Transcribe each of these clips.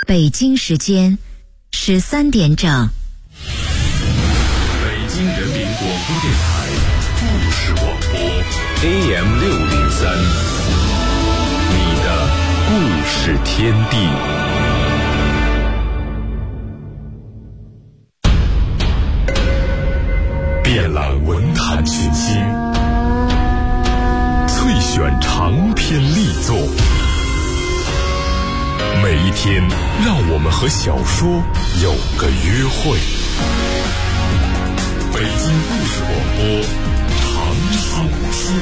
北京时间13点整。 北京人民广播电台故事广播 AM603，你的故事天地。遍览文坛群星，萃选长篇力作。每一天，让我们和小说有个约会。北京故事广播，长寿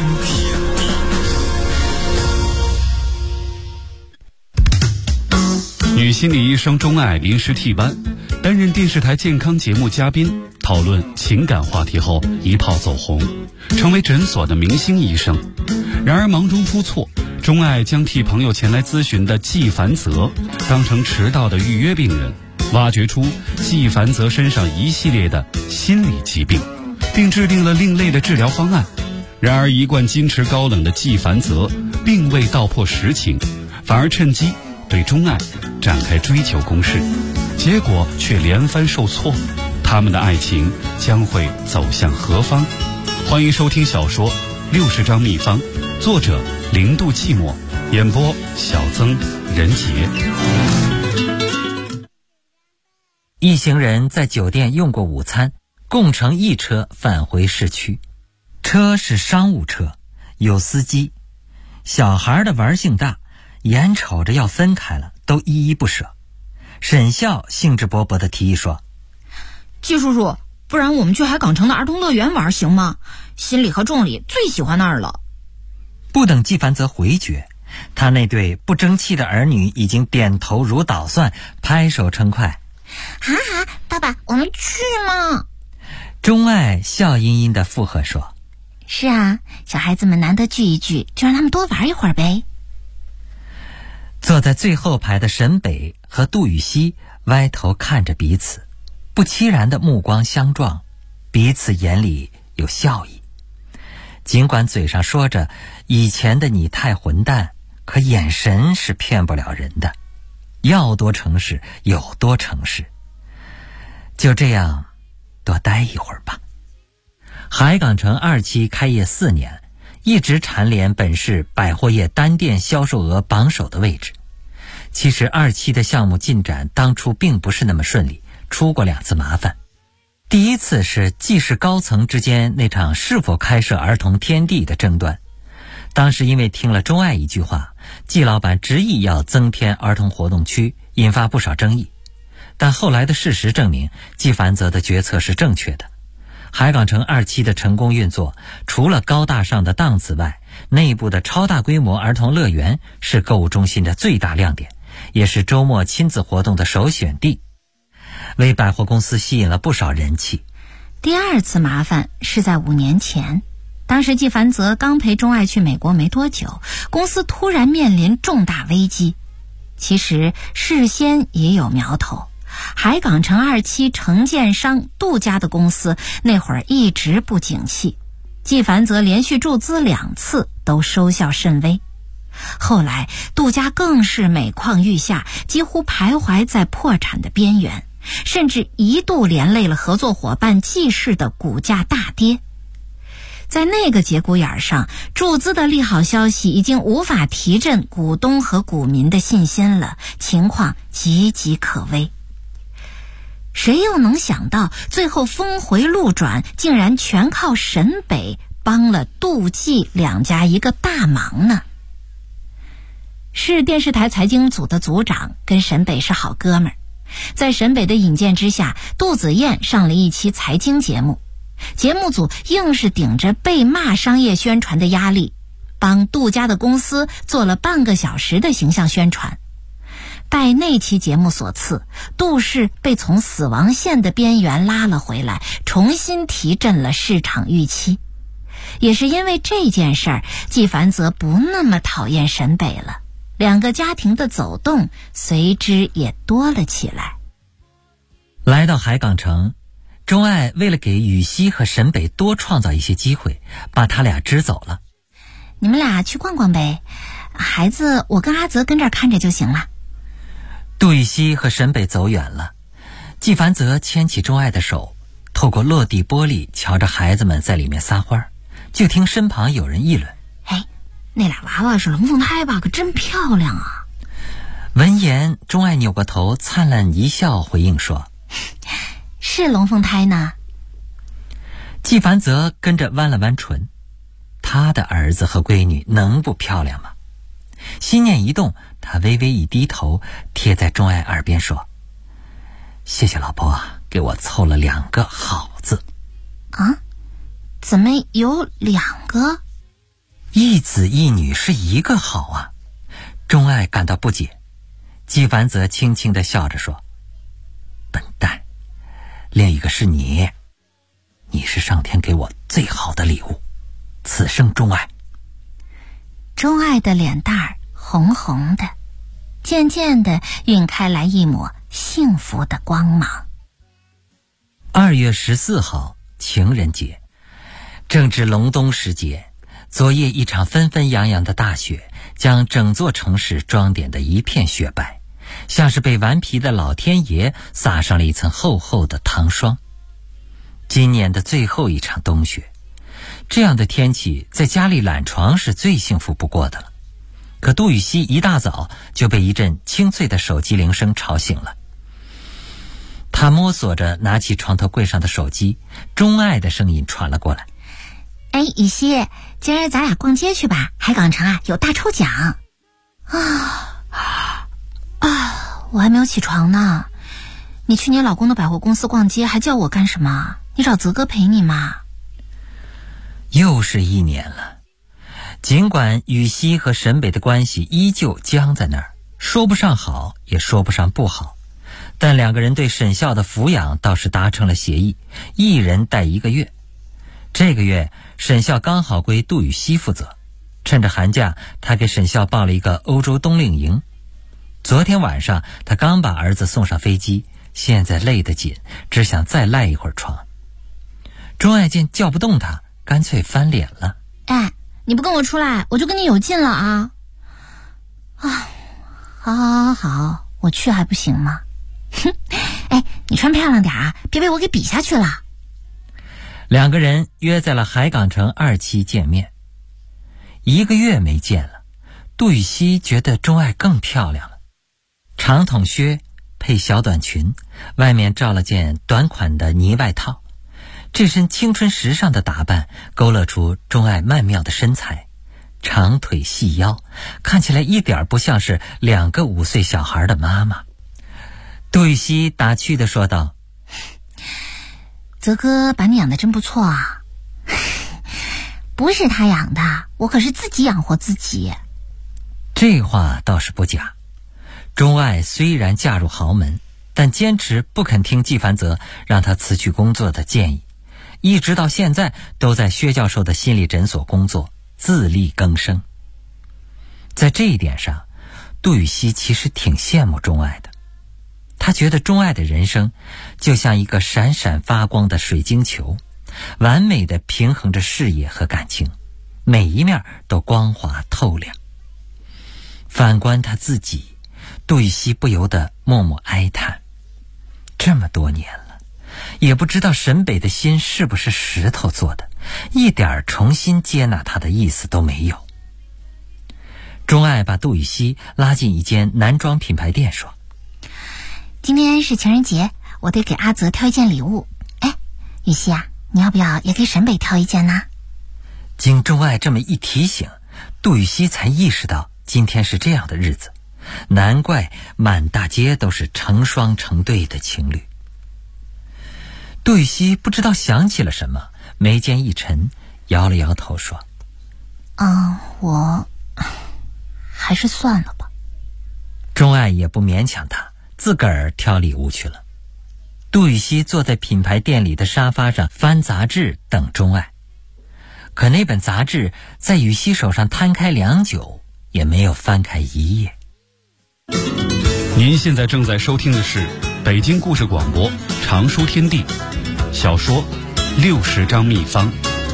天地。 女心理医生钟爱临时替班，担任电视台健康节目嘉宾，讨论情感话题后一炮走红，成为诊所的明星医生。然而忙中出错，钟爱将替朋友前来咨询的季凡泽当成迟到的预约病人，挖掘出季凡泽身上一系列的心理疾病，并制定了另类的治疗方案。然而一贯矜持高冷的季凡泽并未道破实情，反而趁机对钟爱展开追求攻势，结果却连番受挫。他们的爱情将会走向何方？欢迎收听小说《60张秘方》，作者0度寂寞，演播小曾、任杰。 一行人在酒店用过午餐，共乘一车返回市区。车是商务车，有司机。小孩的玩性大，眼瞅着要分开了，都依依不舍。沈笑兴致勃勃地提议说： 季叔叔，不然我们去海港城的儿童乐园玩行吗？心里和仲里最喜欢那儿了。 不等季凡泽回绝，他那对不争气的儿女已经点头如捣蒜，拍手称快。 好好，爸爸，我们去嘛。 钟爱笑吟吟地附和说： 是啊，小孩子们难得聚一聚，就让他们多玩一会儿呗。 坐在最后排的沈北和杜雨熙歪头看着彼此，不期然的目光相撞，彼此眼里有笑意。尽管嘴上说着以前的你太混蛋，可眼神是骗不了人的，要多诚实有多诚实。就这样多待一会儿吧。海港城2期开业4年，一直蝉联本市百货业单店销售额榜首的位置。其实2期的项目进展当初并不是那么顺利，出过2次麻烦。第一次是季氏高层之间那场是否开设儿童天地的争端，当时因为听了钟爱一句话，季老板执意要增添儿童活动区，引发不少争议。但后来的事实证明，季凡泽的决策是正确的。海港城2期的成功运作，除了高大上的档次外，内部的超大规模儿童乐园是购物中心的最大亮点，也是周末亲子活动的首选地，为百货公司吸引了不少人气。 第2次麻烦是在5年前，当时季凡泽刚陪钟爱去美国没多久，公司突然面临重大危机。其实事先也有苗头，海港城2期承建商杜家的公司那会儿一直不景气，季凡泽连续注资2次都收效甚微。后来杜家更是每况愈下，几乎徘徊在破产的边缘，甚至一度连累了合作伙伴季氏的股价大跌。在那个节骨眼上，注资的利好消息已经无法提振股东和股民的信心了，情况岌岌可危。谁又能想到最后峰回路转，竟然全靠沈北帮了杜季2家一个大忙呢？市电视台财经组的组长跟沈北是好哥们儿，在沈北的引荐之下，杜子燕上了一期财经节目，节目组硬是顶着被骂商业宣传的压力，帮杜家的公司做了半个小时的形象宣传。拜那期节目所赐，杜氏被从死亡线的边缘拉了回来，重新提振了市场预期。也是因为这件事儿，季凡泽不那么讨厌沈北了，2个家庭的走动随之也多了起来。 来到海港城，钟爱为了给雨熙和沈北多创造一些机会，把他俩支走了。 你们俩去逛逛呗，孩子我跟阿泽跟这儿看着就行了。 杜雨熙和沈北走远了，季凡泽牵起钟爱的手，透过落地玻璃瞧着孩子们在里面撒欢，就听身旁有人议论：“ 哎，那俩娃娃是龙凤胎吧？可真漂亮啊！” 闻言，钟爱扭过头，灿烂一笑，回应说：“ 是龙凤胎呢。” 季凡泽跟着弯了弯唇，他的儿子和闺女能不漂亮吗？心念一动，他微微一低头，贴在钟爱耳边说：“谢谢老婆给我凑了2个好字。” 啊？怎么有2个？ 一子一女是1个好啊！钟爱感到不解。季凡泽轻轻地笑着说：“笨蛋，另一个是你，你是上天给我最好的礼物，此生钟爱。” 钟爱的脸蛋儿红红的，渐渐地晕开来一抹幸福的光芒。 2月14号，情人节，正值隆冬时节。昨夜一场纷纷扬扬的大雪，将整座城市装点得一片雪白，像是被顽皮的老天爷撒上了一层厚厚的糖霜。今年的最后一场冬雪，这样的天气在家里懒床是最幸福不过的了。可杜雨熙一大早就被一阵清脆的手机铃声吵醒了。他摸索着拿起床头柜上的手机，钟爱的声音传了过来：“ 哎，雨熙，今儿咱俩逛街去吧，海港城有大抽奖。”我还没有起床呢。你去你老公的百货公司逛街，还叫我干什么？你找泽哥陪你嘛。 又是1年了，尽管雨熙和沈北的关系依旧僵在那儿，说不上好，也说不上不好，但2个人对沈笑的抚养倒是达成了协议，一人带1个月。这个月沈笑刚好归杜雨熙负责，趁着寒假，他给沈笑报了一个欧洲冬令营。昨天晚上他刚把儿子送上飞机，现在累得紧，只想再赖一会儿床。钟爱见叫不动他，干脆翻脸了：“ 哎，你不跟我出来，我就跟你有劲了啊！好，我去还不行吗？哼，哎，你穿漂亮点啊，别被我给比下去了。 ”2个人约在了海港城2期见面。1个月没见了，杜雨熙觉得钟爱更漂亮了。长筒靴配小短裙，外面罩了件短款的呢外套，这身青春时尚的打扮勾勒出钟爱曼妙的身材，长腿细腰，看起来一点不像是2个5岁小孩的妈妈。杜雨熙打趣地说道：“ 泽哥把你养得真不错啊。”“不是他养的，我可是自己养活自己。” 这话倒是不假。钟爱虽然嫁入豪门，但坚持不肯听季凡泽让他辞去工作的建议，一直到现在都在薛教授的心理诊所工作，自力更生。在这一点上，杜雨熙其实挺羡慕钟爱的。他觉得钟爱的人生就像一个闪闪发光的水晶球，完美地平衡着事业和感情，每一面都光滑透亮。反观他自己，杜雨熙不由得默默哀叹，这么多年了，也不知道沈北的心是不是石头做的，一点重新接纳他的意思都没有。钟爱把杜雨熙拉进一间男装品牌店说：“ 今天是情人节，我得给阿泽挑一件礼物。哎，雨熙啊，你要不要也给沈北挑一件呢？” 经钟爱这么一提醒，杜雨熙才意识到今天是这样的日子，难怪满大街都是成双成对的情侣。杜雨熙不知道想起了什么，眉间一沉，摇了摇头说：“ 我还是算了吧。” 钟爱也不勉强他，自个儿挑礼物去了。杜雨熙坐在品牌店里的沙发上翻杂志等钟爱，可那本杂志在雨熙手上摊开良久，也没有翻开一页。 您现在正在收听的是北京故事广播常书天地小说60张秘方。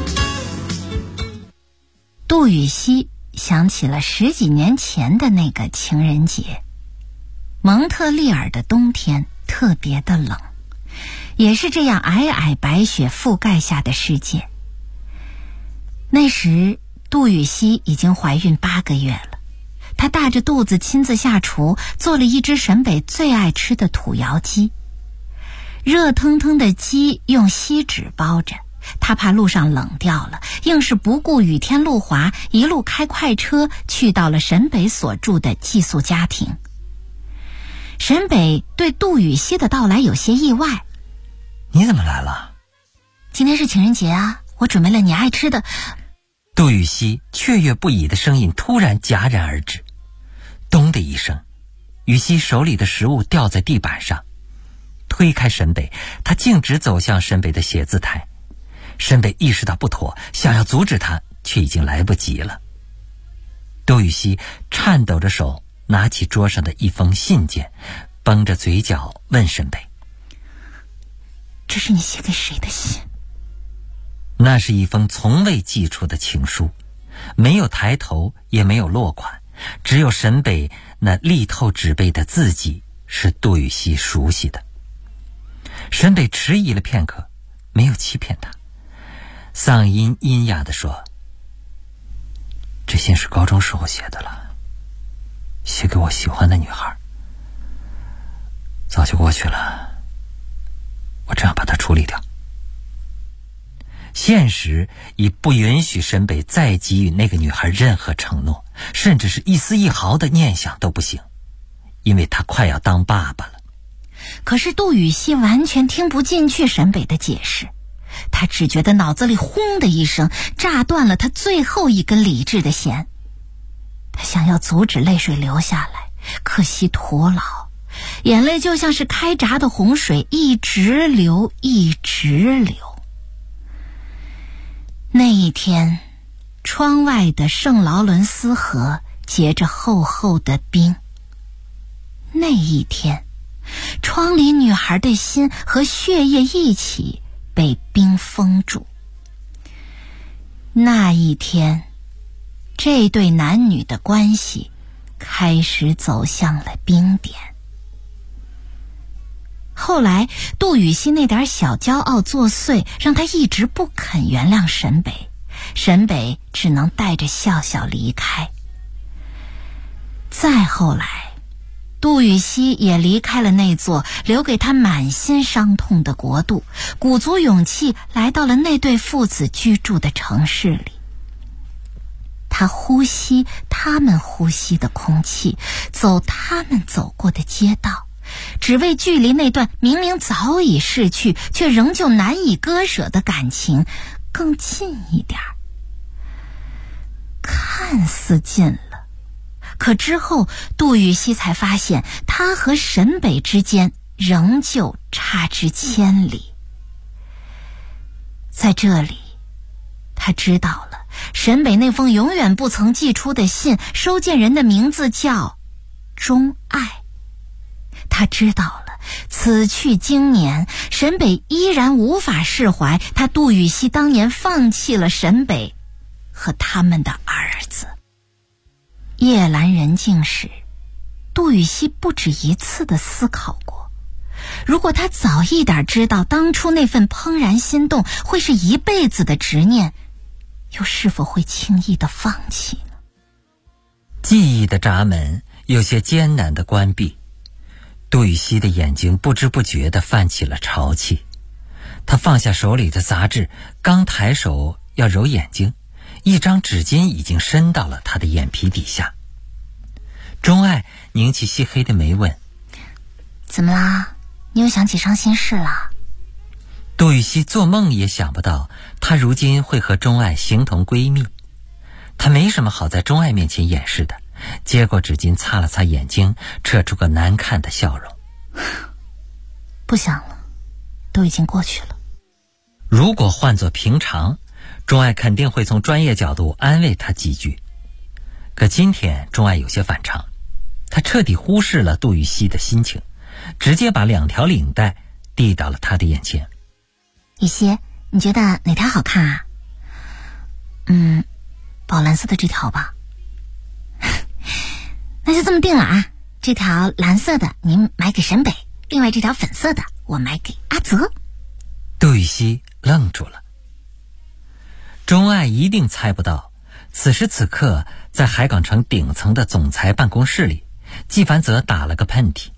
杜雨熙想起了10几年前的那个情人节， 蒙特利尔的冬天特别的冷，也是这样皑皑白雪覆盖下的世界。那时杜雨熙已经怀孕8个月了，她大着肚子亲自下厨，做了一只沈北最爱吃的土窑鸡。热腾腾的鸡用锡纸包着，她怕路上冷掉了，硬是不顾雨天路滑，一路开快车去到了沈北所住的寄宿家庭。沈北对杜雨熙的到来有些意外。 你怎么来了？ 今天是情人节啊，我准备了你爱吃的。 杜雨熙雀跃不已的声音突然戛然而止，咚的一声，雨熙手里的食物掉在地板上。推开沈北，他径直走向沈北的写字台。沈北意识到不妥，想要阻止他，却已经来不及了。杜雨熙颤抖着手拿起桌上的一封信件，绷着嘴角问沈北： 这是你写给谁的信？ 那是一封从未寄出的情书，没有抬头，也没有落款，只有沈北那力透纸背的字迹是杜雨熙熟悉的。沈北迟疑了片刻，没有欺骗他，嗓音阴哑地说：这信是高中时候写的了，写给我喜欢的女孩，早就过去了，我这样把它处理掉。现实已不允许沈北再给予那个女孩任何承诺，甚至是一丝一毫的念想都不行，因为他快要当爸爸了。 可是杜雨熙完全听不进去沈北的解释，他只觉得脑子里轰的一声，炸断了他最后一根理智的弦。他想要阻止泪水流下来，可惜徒劳，眼泪就像是开闸的洪水，一直流，一直流。那一天，窗外的圣劳伦斯河结着厚厚的冰。那一天，窗里女孩的心和血液一起被冰封住。那一天，这对男女的关系开始走向了冰点。后来杜雨熙那点小骄傲作祟，让他一直不肯原谅沈北，沈北只能带着笑笑离开。再后来，杜雨熙也离开了那座留给他满心伤痛的国度，鼓足勇气来到了那对父子居住的城市里。他呼吸他们呼吸的空气，走他们走过的街道，只为距离那段明明早已逝去却仍旧难以割舍的感情更近一点。看似近了，可之后杜雨熙才发现，他和沈北之间仍旧差之千里。在这里，他知道了沈北那封永远不曾寄出的信，收件人的名字叫钟爱。他知道了，此去经年，沈北依然无法释怀他杜雨熙当年放弃了沈北和他们的儿子。夜阑人静时，杜雨熙不止一次地思考过，如果他早一点知道当初那份怦然心动会是一辈子的执念，又是否会轻易地放弃呢？ 记忆的闸门有些艰难地关闭，杜雨熙的眼睛不知不觉地泛起了潮气。他放下手里的杂志，刚抬手要揉眼睛，一张纸巾已经伸到了他的眼皮底下。钟爱拧起细黑的眉问： 怎么啦？你又想起伤心事了？ 杜雨熙做梦也想不到，她如今会和钟爱形同闺蜜。她没什么好在钟爱面前掩饰的，接过纸巾擦了擦眼睛，扯出个难看的笑容。 不想了，都已经过去了。 如果换作平常，钟爱肯定会从专业角度安慰她几句。可今天钟爱有些反常，她彻底忽视了杜雨熙的心情，直接把2条领带递到了她的眼前。 雨熙，你觉得哪条好看啊？宝蓝色的这条吧。那就这么定了啊， 这条蓝色的您买给沈北，另外这条粉色的我买给阿泽。 杜雨溪愣住了。钟爱一定猜不到，此时此刻在海港城顶层的总裁办公室里，纪凡泽打了个喷嚏。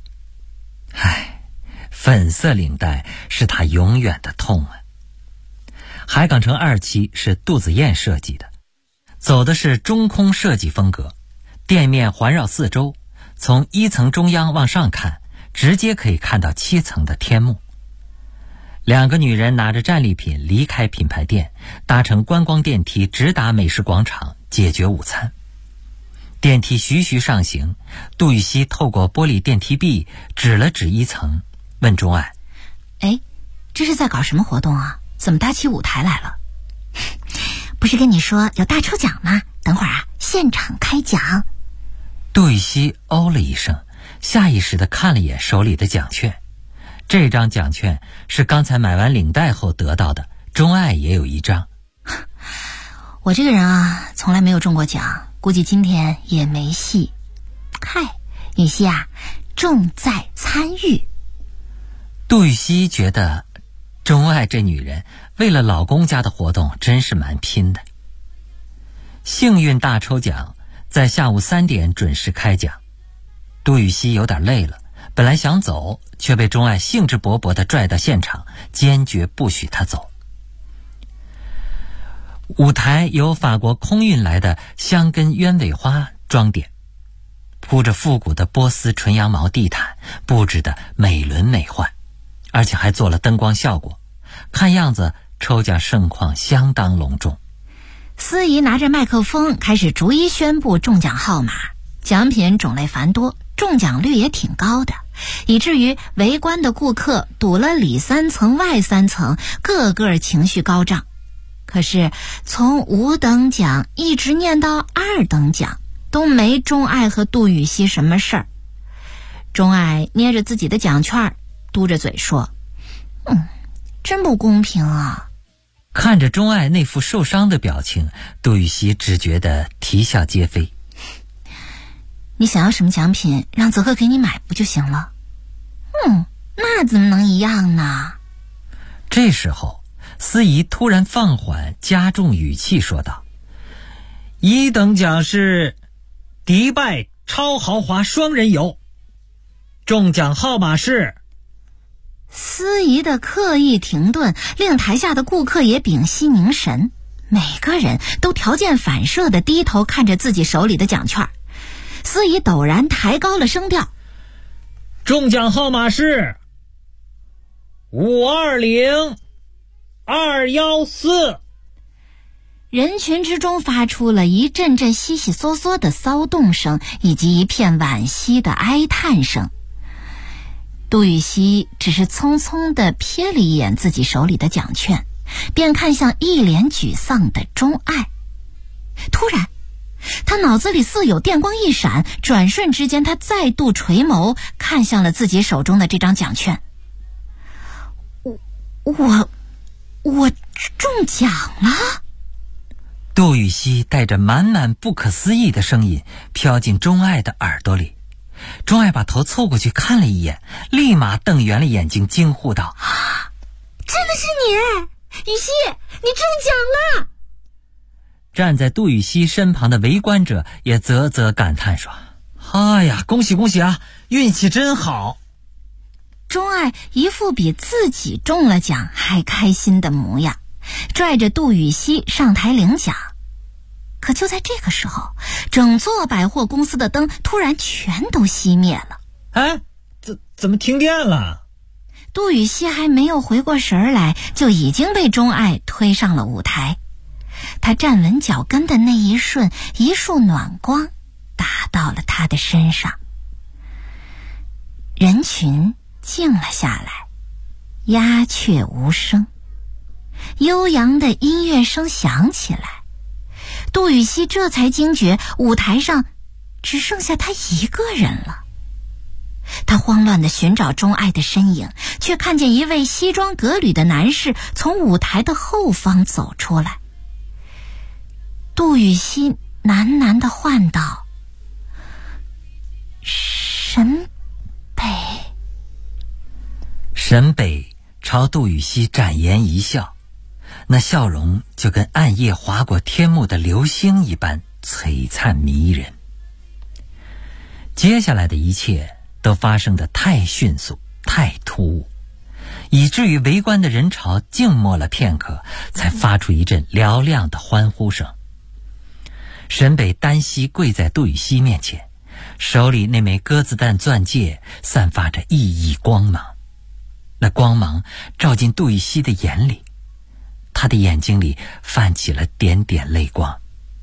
粉色领带是他永远的痛啊。海港城2期是杜子燕设计的，走的是中空设计风格，店面环绕4周，从1层中央往上看，直接可以看到7层的天幕。2个女人拿着战利品离开品牌店，搭乘观光电梯直达美食广场解决午餐。电梯徐徐上行，杜雨溪透过玻璃电梯壁指了指1层，问钟爱： 这是在搞什么活动啊？怎么搭起舞台来了？不是跟你说有大抽奖吗？等会儿现场开奖。 杜雨溪哦了一声，下意识地看了一眼手里的奖券。这张奖券是刚才买完领带后得到的，钟爱也有1张。 我这个人从来没有中过奖，估计今天也没戏。雨溪重在参与。 杜雨溪觉得钟爱这女人为了老公家的活动真是蛮拼的。幸运大抽奖在下午3点准时开奖。杜雨溪有点累了，本来想走，却被钟爱兴致勃勃地拽到现场，坚决不许他走。舞台由法国空运来的香根鸢尾花装点，铺着复古的波斯纯羊毛地毯，布置得美轮美奂，而且还做了灯光效果，看样子抽奖盛况相当隆重。 司仪拿着麦克风开始逐一宣布中奖号码，奖品种类繁多，中奖率也挺高的，以至于围观的顾客堵了里3层外3层，个个情绪高涨。可是从5等奖一直念到2等奖，都没钟爱和杜雨溪什么事儿。钟爱捏着自己的奖券，嘟着嘴说：真不公平啊。 看着钟爱那副受伤的表情，杜雨溪只觉得啼笑皆非。 你想要什么奖品，让泽克给你买不就行了？ 那怎么能一样呢？ 这时候司仪突然放缓加重语气说道：1等奖是迪拜超豪华双人游，中奖号码是…… 司仪的刻意停顿令台下的顾客也屏息凝神，每个人都条件反射地低头看着自己手里的奖券。司仪陡然抬高了声调： 中奖号码是520214。 人群之中发出了一阵阵悉悉嗦嗦的骚动声，以及一片惋惜的哀叹声。杜雨溪只是匆匆地瞥了一眼自己手里的奖券，便看向一脸沮丧的钟爱。突然他脑子里似有电光一闪，转瞬之间他再度垂眸看向了自己手中的这张奖券。我中奖了！ 杜雨溪带着满满不可思议的声音飘进钟爱的耳朵里。钟爱把头凑过去看了一眼，立马瞪圆了眼睛，惊呼道： 真的是你！雨溪，你中奖了！ 站在杜雨溪身旁的围观者也啧啧感叹说：恭喜恭喜啊，运气真好。 钟爱一副比自己中了奖还开心的模样，拽着杜雨溪上台领奖。可就在这个时候，整座百货公司的灯突然全都熄灭了。 怎么停电了？ 杜雨溪还没有回过神来，就已经被钟爱推上了舞台。他站稳脚跟的那一瞬，一束暖光打到了他的身上。人群静了下来，鸦雀无声。悠扬的音乐声响起来，杜雨溪这才惊觉舞台上只剩下他一个人了。他慌乱地寻找钟爱的身影，却看见一位西装革履的男士从舞台的后方走出来。杜雨溪喃喃地唤道：沈沈北。 沈北朝杜禹锡展颜一笑，那笑容就跟暗夜划过天幕的流星一般璀璨迷人。接下来的一切都发生得太迅速太突兀，以至于围观的人潮静默了片刻，才发出一阵嘹亮的欢呼声。沈北单膝跪在杜禹锡面前，手里那枚鸽子蛋钻戒散发着熠熠光芒，那光芒照进杜禹锡的眼里，他的眼睛里泛起了点点泪光。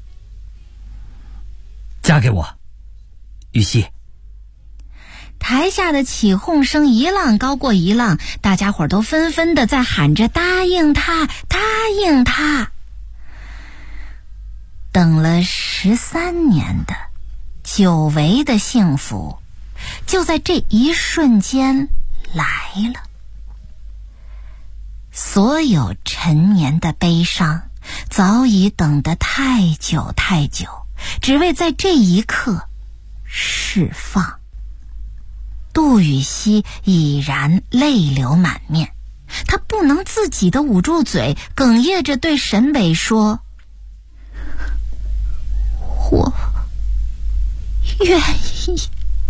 嫁给我，禹锡。 台下的起哄声一浪高过一浪，大家伙都纷纷的在喊着答应他，答应他。等了13年的久违的幸福，就在这一瞬间来了。所有陈年的悲伤早已等得太久太久，只为在这一刻释放。杜禹锡已然泪流满面，他不能自己的捂住嘴，哽咽着对沈北说：我愿意。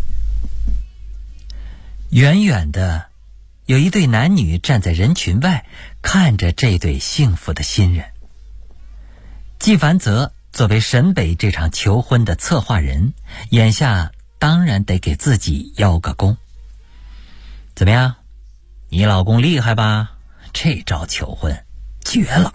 远远的有一对男女站在人群外，看着这对幸福的新人。纪梵泽作为沈北这场求婚的策划人，眼下当然得给自己邀个功。怎么样，你老公厉害吧？这招求婚绝了。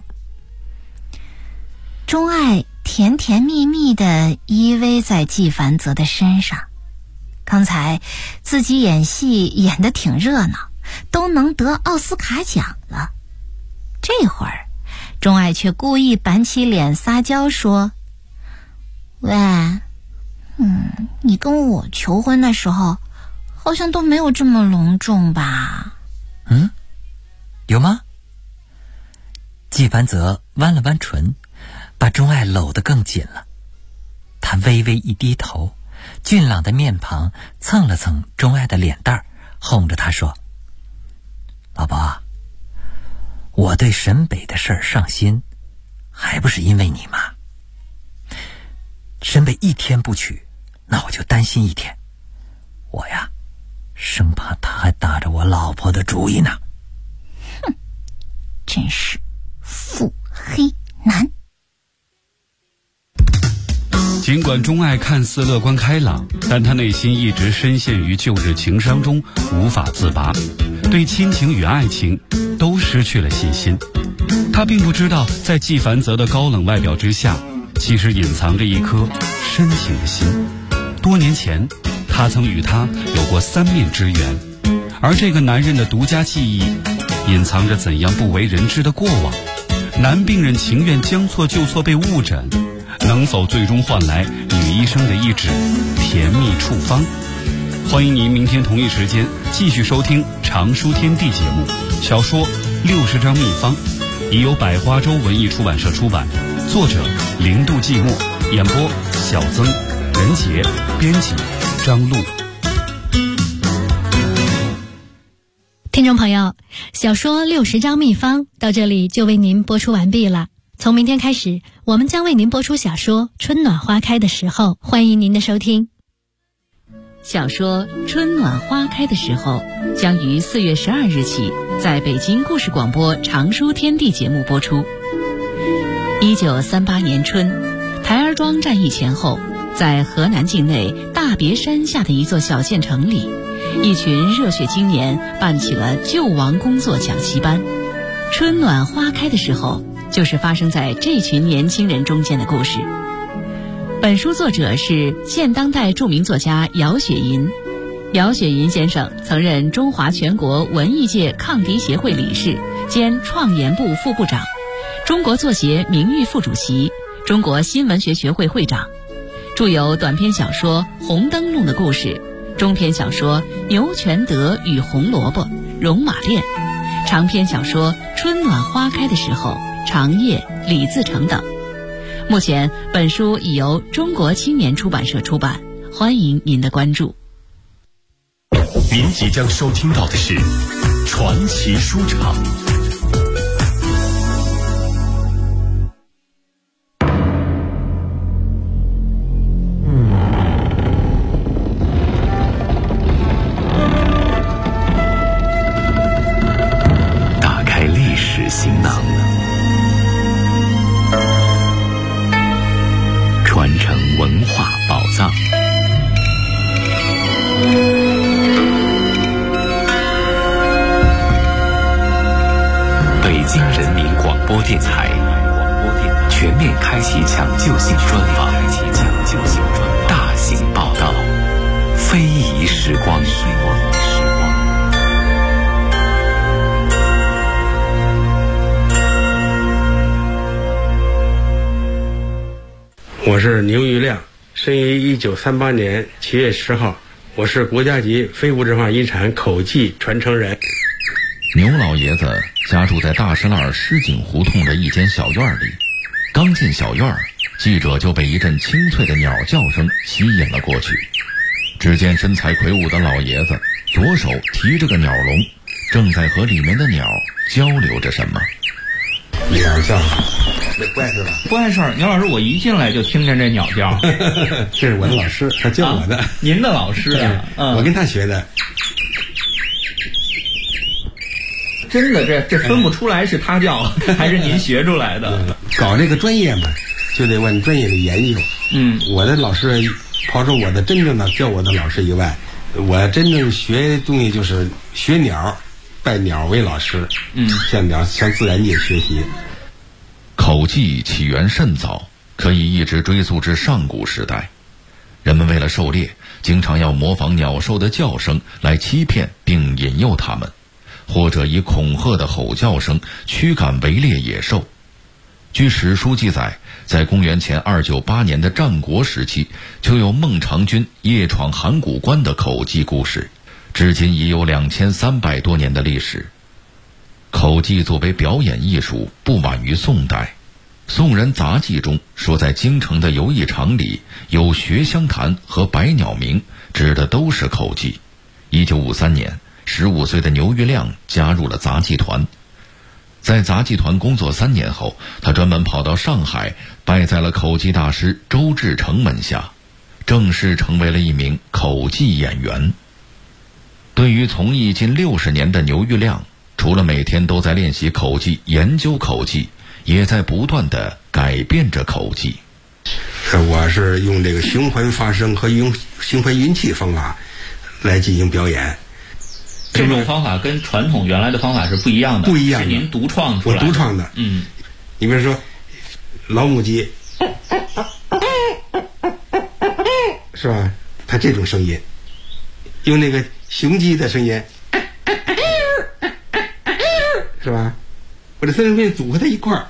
钟爱甜甜蜜蜜地依偎在纪梵泽的身上，刚才自己演戏演得挺热闹，都能得奥斯卡奖了。这会儿钟爱却故意板起脸撒娇说：喂，你跟我求婚的时候好像都没有这么隆重吧？ 有吗？纪梵泽弯了弯唇，把钟爱搂得更紧了。他微微一低头，俊朗的面庞蹭了蹭钟爱的脸蛋儿，哄着他说：老婆，我对沈北的事儿上心，还不是因为你吗？沈北一天不娶，那我就担心一天。我呀，生怕他还打着我老婆的主意呢。 真是腹黑男。 尽管钟爱看似乐观开朗，但他内心一直深陷于旧日情伤中无法自拔，对亲情与爱情都失去了信心。他并不知道，在纪梵泽的高冷外表之下，其实隐藏着一颗深情的心。多年前，他曾与他有过3面之缘，而这个男人的独家记忆隐藏着怎样不为人知的过往。男病人情愿将错就错被误诊，能否最终换来女医生的一纸甜蜜处方？欢迎您明天同一时间继续收听常书天地节目。小说60张秘方已由百花洲文艺出版社出版，作者零度寂寞，演播小曾、任杰，编辑张璐。 听众朋友，小说60张秘方到这里就为您播出完毕了。从明天开始，我们将为您播出小说《春暖花开的时候》，欢迎您的收听。 小说《春暖花开的时候》将于4月12日起在北京故事广播常书天地节目播出。1938年春，台儿庄战役前后，在河南境内大别山下的一座小县城里，一群热血青年办起了救亡工作讲习班。春暖花开的时候，就是发生在这群年轻人中间的故事。本书作者是现当代著名作家姚雪银。姚雪银先生曾任中华全国文艺界抗敌协会理事兼创研部副部长，中国作协名誉副主席，中国新文学学会会长，著有短篇小说《红灯笼的故事》，中篇小说《牛全德与红萝卜》《戎马恋》，长篇小说《春暖花开的时候》《长夜》《李自成》等。目前本书已由中国青年出版社出版，欢迎您的关注。 您即将收听到的是传奇书场。打开历史行囊，传承文化宝藏。北京人民广播电台全面开启抢救性专访，大型报道，非遗时光。 我是牛玉亮，生于1938年7月10号，我是国家级非物质文化遗产口技传承人。 牛老爷子家住在大石栏狮井胡同的一间小院里，刚进小院，记者就被一阵清脆的鸟叫声吸引了过去。只见身材魁梧的老爷子左手提着个鸟笼，正在和里面的鸟交流着什么。 鸟叫，那不碍事吧？ 不碍事儿。牛老师，我一进来就听见这鸟叫。 这是我的老师，他教我的。 您的老师啊？ 我跟他学的。 真的，这分不出来是他叫还是您学出来的。 搞这个专业嘛，就得往专业里研究。我的老师，抛出我的真正的教我的老师以外，我真正学东西就是学鸟，拜鸟为老师。向自然界学习。 口技起源甚早，可以一直追溯至上古时代。人们为了狩猎，经常要模仿鸟兽的叫声来欺骗并引诱它们，或者以恐吓的吼叫声驱赶围猎野兽。据史书记载，在公元前298年的战国时期，就有孟尝君夜闯函谷关的口技故事，至今已有2300多年的历史。口技作为表演艺术，不晚于宋代。宋人杂记中说，在京城的游艺场里有学香坛和百鸟鸣，指的都是口技。1953年，15岁的牛玉亮加入了杂技团。在杂技团工作3年后，他专门跑到上海，拜在了口技大师周志成门下，正式成为了一名口技演员。对于从艺近60年的牛玉亮，除了每天都在练习口技、研究口技，也在不断地改变着口技。 我是用这个循环发声和用循环运气方法来进行表演。 这种方法跟传统原来的方法是不一样的，是您独创出来的。 我独创的。你比如说老母鸡，是吧？它这种声音，用那个雄鸡的声音，是吧？我这3种声音组合在一块儿，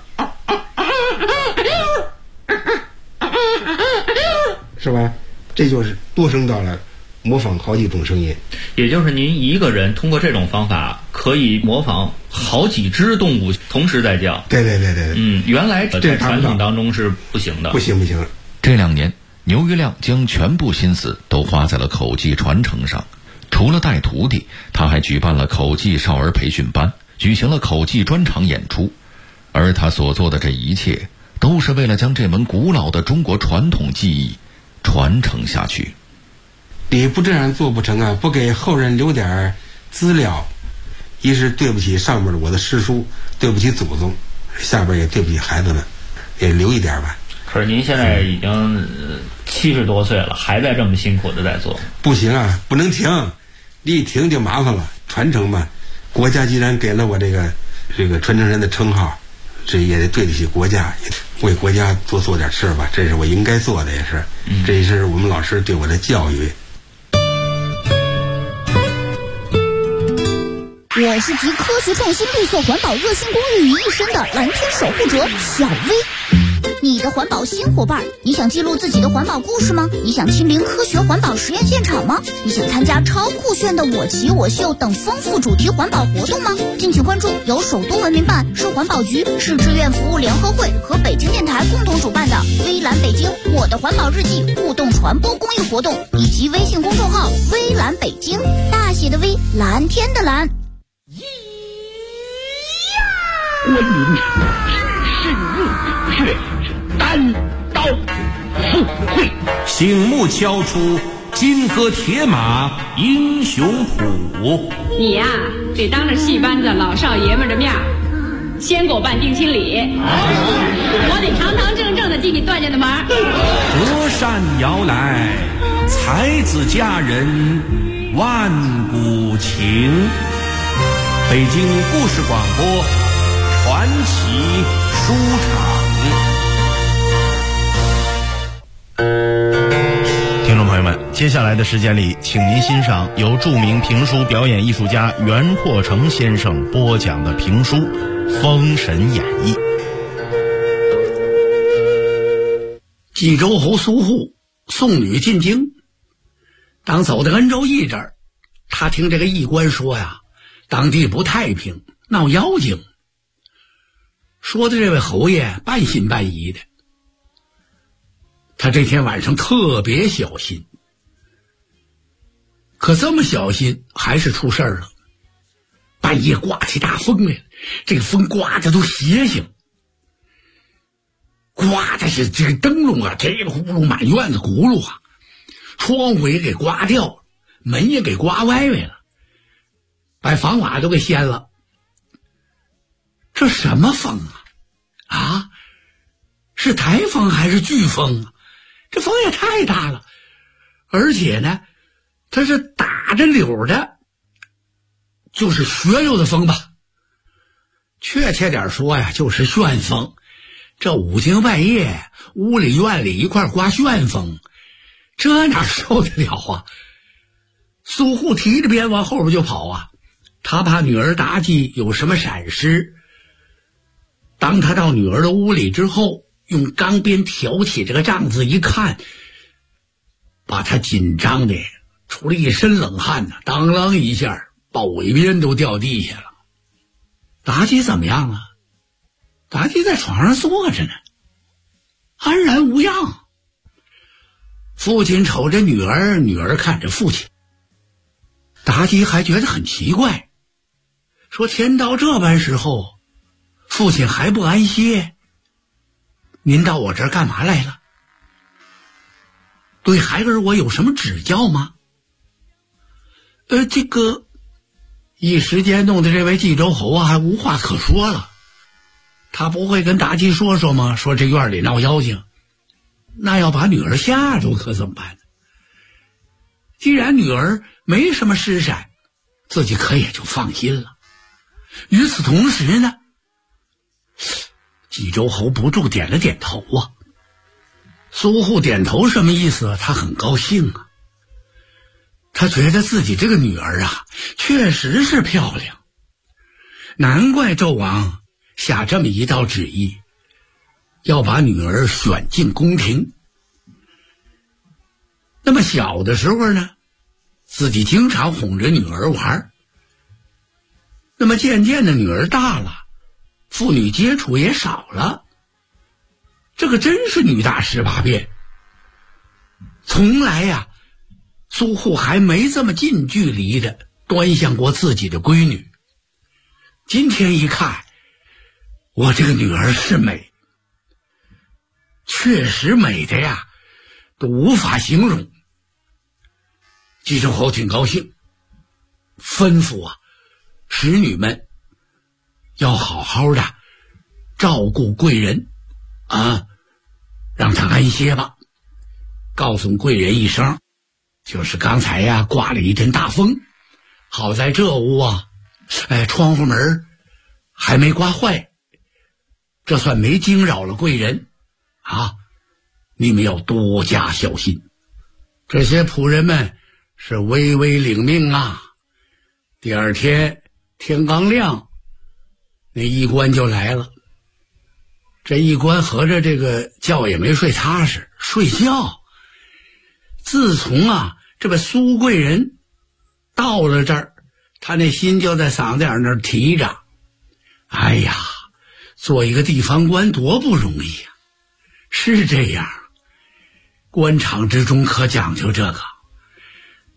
是吧？这就是多声道了，模仿好几种声音。 也就是您一个人通过这种方法可以模仿好几只动物同时在叫。 对。 原来在传统当中是不行的。 不行。 这2年，牛玉亮将全部心思都花在了口技传承上。除了带徒弟，他还举办了口技少儿培训班，举行了口技专场演出。而他所做的这一切，都是为了将这门古老的中国传统技艺传承下去。 你不这样做不成啊！不给后人留点资料，一是对不起上面的我的师叔，对不起祖宗，下边也对不起孩子们，也留一点吧。 可是您现在已经70多岁了，还在这么辛苦的在做。 不行啊，不能停，你一停就麻烦了。传承嘛，国家既然给了我这个传承人的称号，这也得对得起国家，为国家多做点事吧，这是我应该做的，也是，这也是我们老师对我的教育。 我是集科学创新、绿色环保、热心公益于一身的蓝天守护者小薇。你的环保新伙伴，你想记录自己的环保故事吗？你想亲临科学环保实验现场吗？你想参加超酷炫的我骑我秀等丰富主题环保活动吗？敬请关注由首都文明办、市环保局、市志愿服务联合会和北京电台共同主办的微蓝北京我的环保日记互动传播公益活动，以及微信公众号微蓝北京大写的蓝天的蓝。 观音只是热血单刀赴会， 醒目敲出金戈铁马英雄谱。 你呀，得当着戏班子老少爷们的面先给我办定亲礼，我得堂堂正正的替你断下的门。 隔山遥来，才子佳人万古情。北京故事广播传奇书场。 听众朋友们，接下来的时间里，请您欣赏由著名评书表演艺术家袁阔成先生播讲的评书《封神演义》。 冀州侯苏护送女进京，当走到恩州驿这儿，他听这个驿官说呀，当地不太平，闹妖精。说的这位侯爷半信半疑的。他这天晚上特别小心，可这么小心还是出事儿了。半夜刮起大风来了，这个风刮的都邪性，刮的是这个灯笼啊，这个呼噜满院子轱辘啊，窗户也给刮掉了，门也给刮歪了，把房瓦都给掀了。这什么风啊？是台风还是飓风啊？这风也太大了，而且呢，它是打着柳的，就是学溜的风吧。确切点说呀，就是旋风。这5更半夜，屋里院里一块刮旋风，这哪受得了啊？苏护提着鞭往后边就跑啊，他怕女儿妲己有什么闪失。当他到女儿的屋里之后，用钢鞭挑起这个帐子一看，把他紧张的出了一身冷汗呢，当啷一下把尾鞭都掉地下了。妲己怎么样了？妲己在床上坐着呢，安然无恙。父亲瞅着女儿，女儿看着父亲。妲己还觉得很奇怪，说天到这般时候，父亲还不安歇，您到我这儿干嘛来了？对孩儿我有什么指教吗？这个一时间弄得这位冀州侯啊还无话可说了。他不会跟妲己说说吗？说这院里闹妖精，那要把女儿吓着可怎么办呢？既然女儿没什么失闪，自己可也就放心了。与此同时呢，冀州侯不住点了点头啊。苏护点头什么意思？他很高兴啊，他觉得自己这个女儿啊确实是漂亮，难怪纣王下这么一道旨意，要把女儿选进宫廷。那么小的时候呢，自己经常哄着女儿玩，那么渐渐的女儿大了，父女接触也少了，这个真是女大十八变。从来呀，苏护还没这么近距离的端详过自己的闺女。今天一看，我这个女儿是美，确实美的呀，都无法形容。冀州侯挺高兴，吩咐啊，使女们要好好的照顾贵人啊，让她安歇吧。告诉贵人一声，就是刚才呀刮了一阵大风，好在这屋啊，窗户门还没刮坏，这算没惊扰了贵人啊。你们要多加小心。这些仆人们是微微领命啊。第二天天刚亮，那驿官就来了。这驿官合着这个觉也没睡踏实，睡觉。自从啊这位苏贵人到了这儿，他那心就在嗓子眼那儿提着，哎呀，做一个地方官多不容易啊。是这样，官场之中可讲究这个，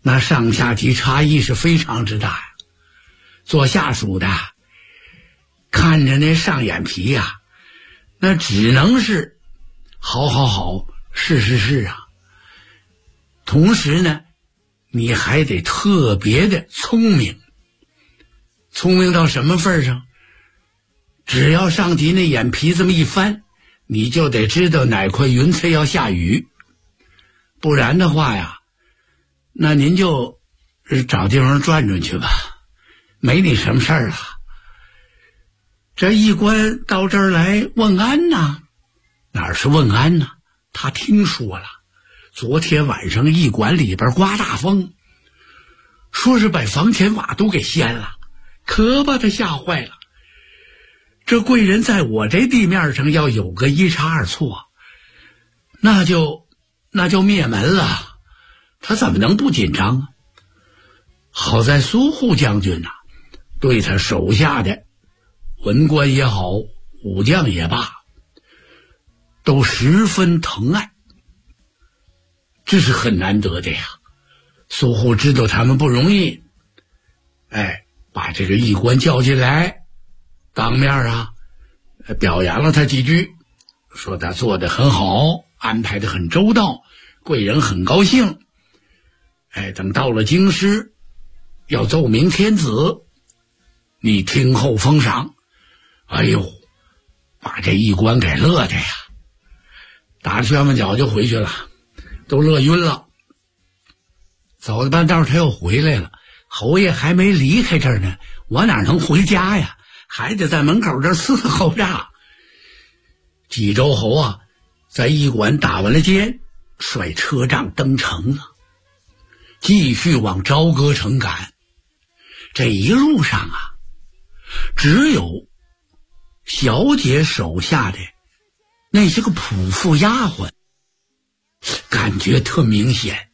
那上下级差异是非常之大呀。做下属的看着那上眼皮呀，那只能是好，是啊。同时呢，你还得特别的聪明到什么份上？只要上级那眼皮这么一翻，你就得知道哪块云彩要下雨，不然的话呀，那您就找地方转转去吧，没你什么事儿了。这一官到这儿来问安呐，哪是问安呐？他听说了，昨天晚上驿馆里边刮大风，说是把房前瓦都给掀了，可把他吓坏了。这贵人在我这地面上要有个一差二错，那就灭门了，他怎么能不紧张啊？好在苏护将军对他手下的文官也好，武将也罢，都十分疼爱，这是很难得的呀。苏护知道他们不容易，把这个驿官叫进来，当面表扬了他几句，说他做得很好，安排得很周到，贵人很高兴。等到了京师要奏明天子，你听候封赏。哎呦，把这驿官给乐的呀，打着旋风脚就回去了，都乐晕了。走了半道他又回来了，侯爷还没离开这儿呢，我哪能回家呀？还得在门口这伺候着。济州侯在驿馆打完了尖，率车仗登城了，继续往朝歌城赶。这一路上只有小姐手下的那些个仆妇丫鬟感觉特明显。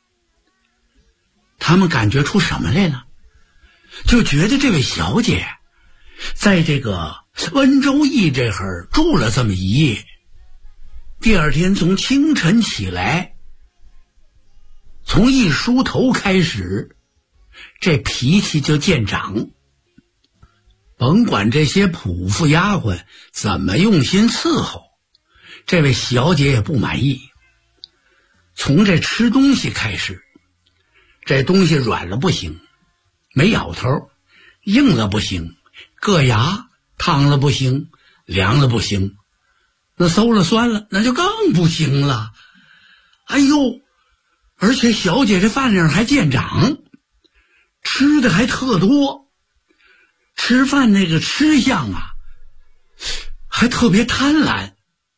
他们感觉出什么来了？就觉得这位小姐在这个温州驿这儿住了这么一夜，第二天从清晨起来，从一梳头开始，这脾气就见长。甭管这些仆妇丫鬟怎么用心伺候，这位小姐也不满意。从这吃东西开始，这东西软了不行，没咬头；硬了不行，硌牙；烫了不行，凉了不行，那馊了酸了，那就更不行了。哎呦，而且小姐这饭量还见长，吃的还特多，吃饭那个吃相还特别贪婪。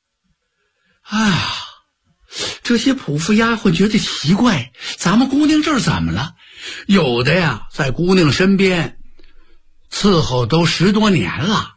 这些仆妇丫鬟觉得奇怪，咱们姑娘这儿怎么了？有的在姑娘身边伺候都10多年了，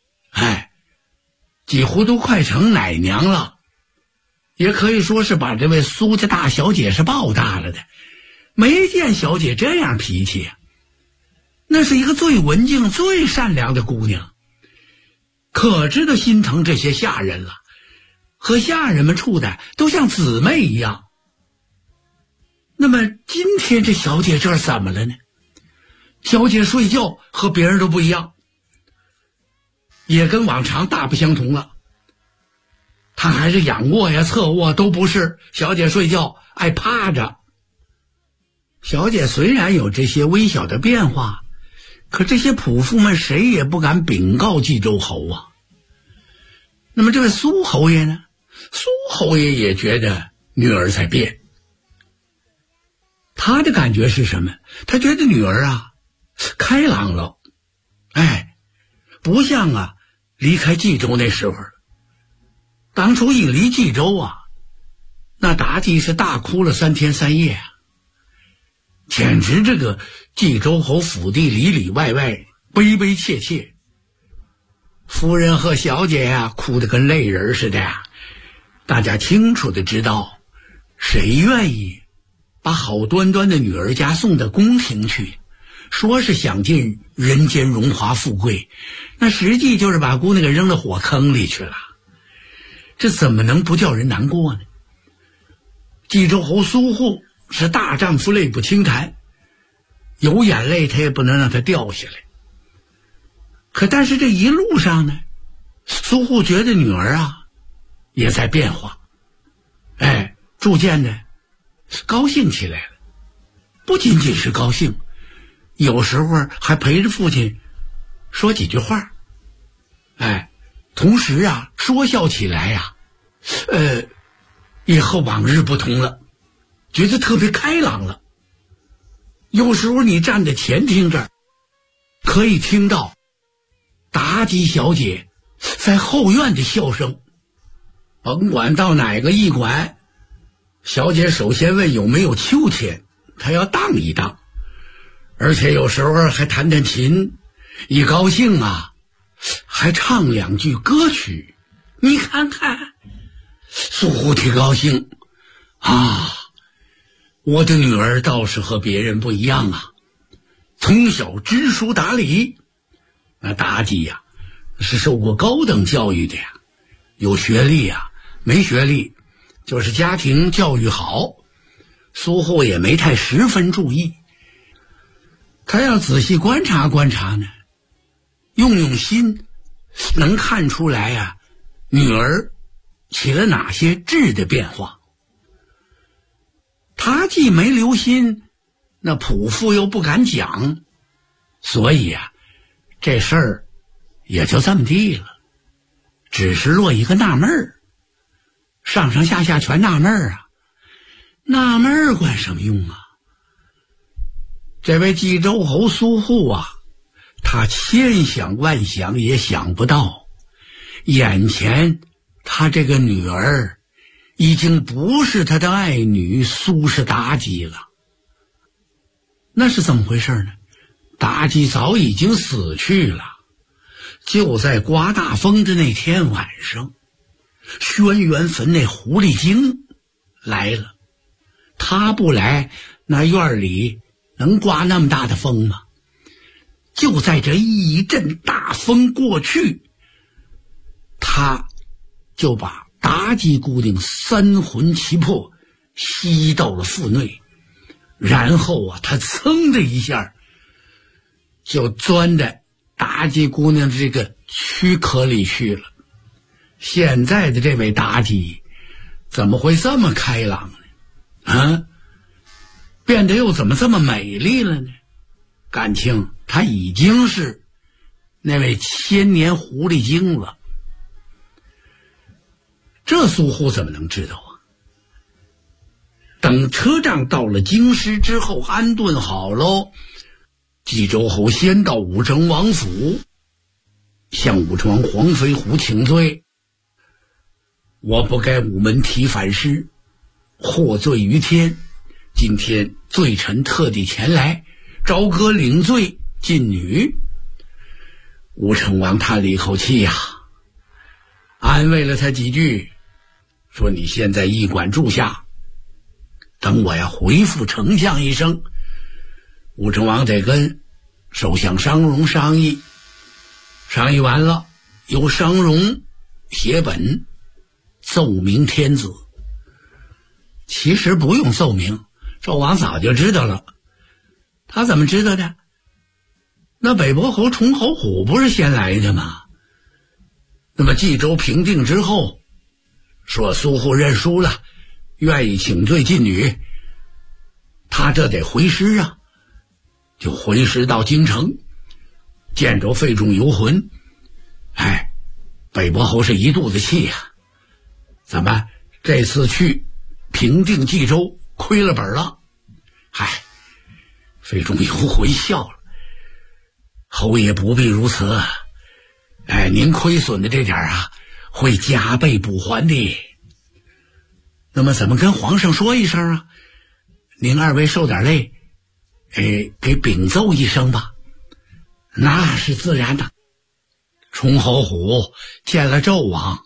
几乎都快成奶娘了，也可以说是把这位苏家大小姐是抱大了的。没见小姐这样脾气，那是一个最文静最善良的姑娘，可知道心疼这些下人了，和下人们处的都像姊妹一样。那么今天这小姐这儿怎么了呢？小姐睡觉和别人都不一样，也跟往常大不相同了。她还是仰卧呀侧卧都不是，小姐睡觉爱趴着。小姐虽然有这些微小的变化，可这些仆妇们谁也不敢禀告济州侯那么这位苏侯爷呢？苏侯爷也觉得女儿在变。他的感觉是什么？他觉得女儿开朗了，不像离开冀州那时候。当初一离冀州那妲己是大哭了3天3夜简直这个冀州侯府地里里外外悲悲切切。夫人和小姐哭得跟泪人似的大家清楚的知道，谁愿意把好端端的女儿家送到宫廷去，说是享尽人间荣华富贵，那实际就是把姑娘给扔到火坑里去了。这怎么能不叫人难过呢？冀州侯苏护是大丈夫泪不轻弹，有眼泪他也不能让它掉下来。但是这一路上呢，苏护觉得女儿也在变化，逐渐的高兴起来了。不仅仅是高兴，有时候还陪着父亲说几句话，同时说笑起来也和往日不同了，觉得特别开朗了。有时候你站在前厅这儿，可以听到妲己小姐在后院的笑声。甭管到哪个驿馆，小姐首先问有没有秋千，她要荡一荡，而且有时候还弹弹琴，一高兴还唱2句歌曲。你看看，苏护挺高兴我的女儿倒是和别人不一样从小知书达理。那妲己是受过高等教育的有学历没学历，就是家庭教育好。苏护也没太十分注意，他要仔细观察观察呢，用心，能看出来女儿起了哪些质的变化。他既没留心，那仆妇又不敢讲，所以这事儿也就这么地了，只是落一个纳闷儿，上上下下全纳闷儿纳闷儿管什么用这位冀州侯苏护他千想万想也想不到，眼前他这个女儿已经不是他的爱女苏氏妲己了。那是怎么回事呢？妲己早已经死去了，就在刮大风的那天晚上，轩辕坟那狐狸精来了。他不来，那院里能刮那么大的风吗？就在这一阵大风过去，他就把妲己姑娘三魂七魄吸到了腹内，然后他噌的一下就钻在妲己姑娘的这个躯壳里去了。现在的这位妲己怎么会这么开朗呢？变得又怎么这么美丽了呢？感情她已经是那位千年狐狸精了。这苏护怎么能知道等车仗到了京师之后，安顿好喽，冀州侯先到武成王府，向武成王黄飞虎请罪。我不该午门提反诗，获罪于天。今天罪臣特地前来，朝歌领罪进女。武成王叹了一口气安慰了他几句，说你现在驿馆住下，等我回复丞相一声。武成王得跟首相商容商议，商议完了由商容写本奏明天子。其实不用奏明，纣王早就知道了。他怎么知道的？那北伯侯崇侯虎不是先来的吗？那么冀州平定之后，说苏护认输了，愿意请罪进女，他这得回师就回师到京城，见着费仲游魂。北伯侯是一肚子气怎么这次去平定冀州亏了本了？费仲游魂笑了，侯爷不必如此，您亏损的这点会加倍补还的。那么怎么跟皇上说一声您二位受点累，给禀奏一声吧。那是自然的。崇侯虎见了纣王，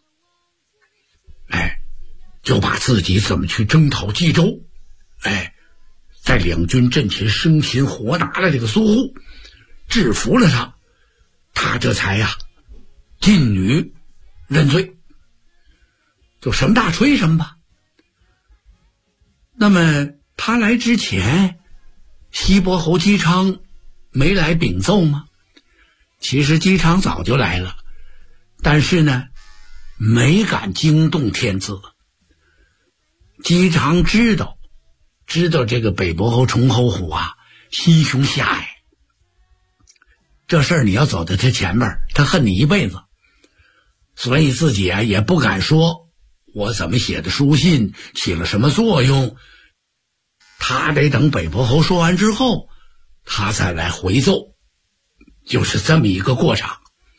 就把自己怎么去征讨冀州，在两军阵前生擒活拿了这个苏护，制服了他，他这才进女认罪，就什么大吹什么吧。那么他来之前，西伯侯姬昌没来禀奏吗？其实姬昌早就来了，但是呢，没敢惊动天子。姬昌知道这个北伯侯崇侯虎啊，心胸狭隘。这事儿你要走到他前面，他恨你一辈子，所以自己啊也不敢说我怎么写的书信起了什么作用，他得等北伯侯说完之后，他再来回奏，就是这么一个过程。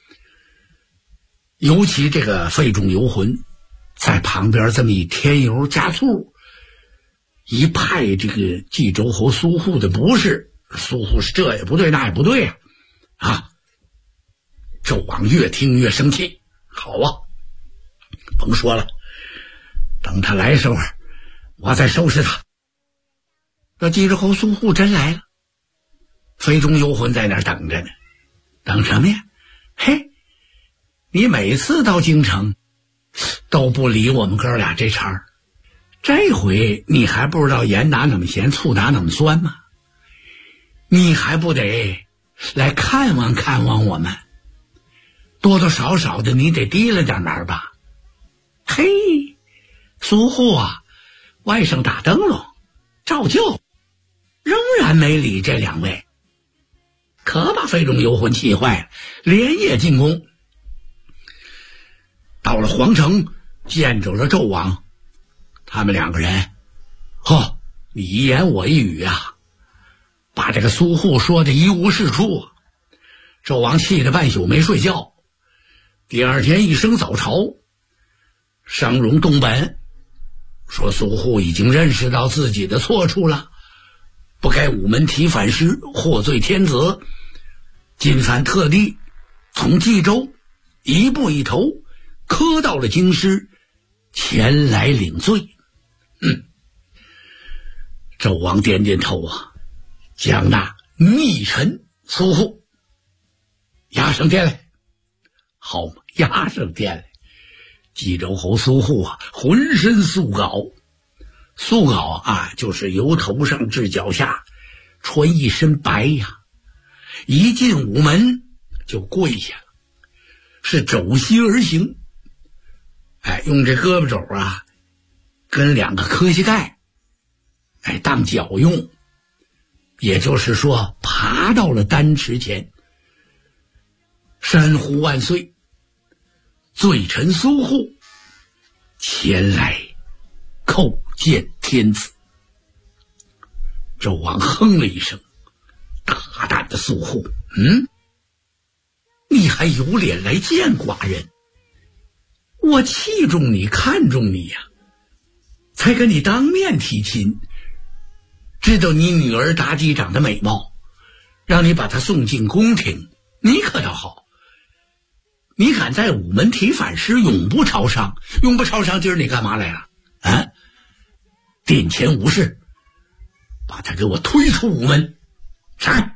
尤其这个费仲游魂在旁边这么一添油加醋，一派这个冀州侯苏护的不是，苏护是这也不对那也不对啊！纣王越听越生气，好啊，甭说了，等他来时候我再收拾他。这冀州侯苏护真来了，费仲游魂在那儿等着呢。等什么呀？嘿，你每次到京城都不理我们哥俩这茬，这回你还不知道盐打那么咸，醋打那么酸吗？你还不得来看望看望我们？多多少少的你得提了点门吧。嘿，苏护啊，外甥打灯笼照旧，仍然没理这两位，可把费仲游魂气坏了，连夜进宫。到了皇城，见着了纣王，他们两个人，你一言我一语啊，把这个苏护说的一无是处。纣王气得半宿没睡觉。第二天一声早朝，商容动本，说苏护已经认识到自己的错处了，不该午门提反诗，获罪天子。今番特地从冀州一步一头磕到了京师，前来领罪。纣王点点头啊，将那逆臣苏护押上殿来。好嘛，押上殿来。冀州侯苏护啊，浑身素缟，素缟啊，就是由头上至脚下穿一身白呀。一进午门就跪下了，是肘膝而行，用这胳膊肘啊跟两个磕膝盖当脚用，也就是说爬到了丹池前。山呼万岁，罪臣苏护前来叩见天子。纣王哼了一声，大胆的苏护，你还有脸来见寡人？我器重你，看重你呀，才跟你当面提亲，知道你女儿妲己长得美貌，让你把她送进宫廷，你可倒好，你敢在午门提反诗，永不朝商，永不朝商，今儿你干嘛来了？殿前无事，把他给我推出午门。是。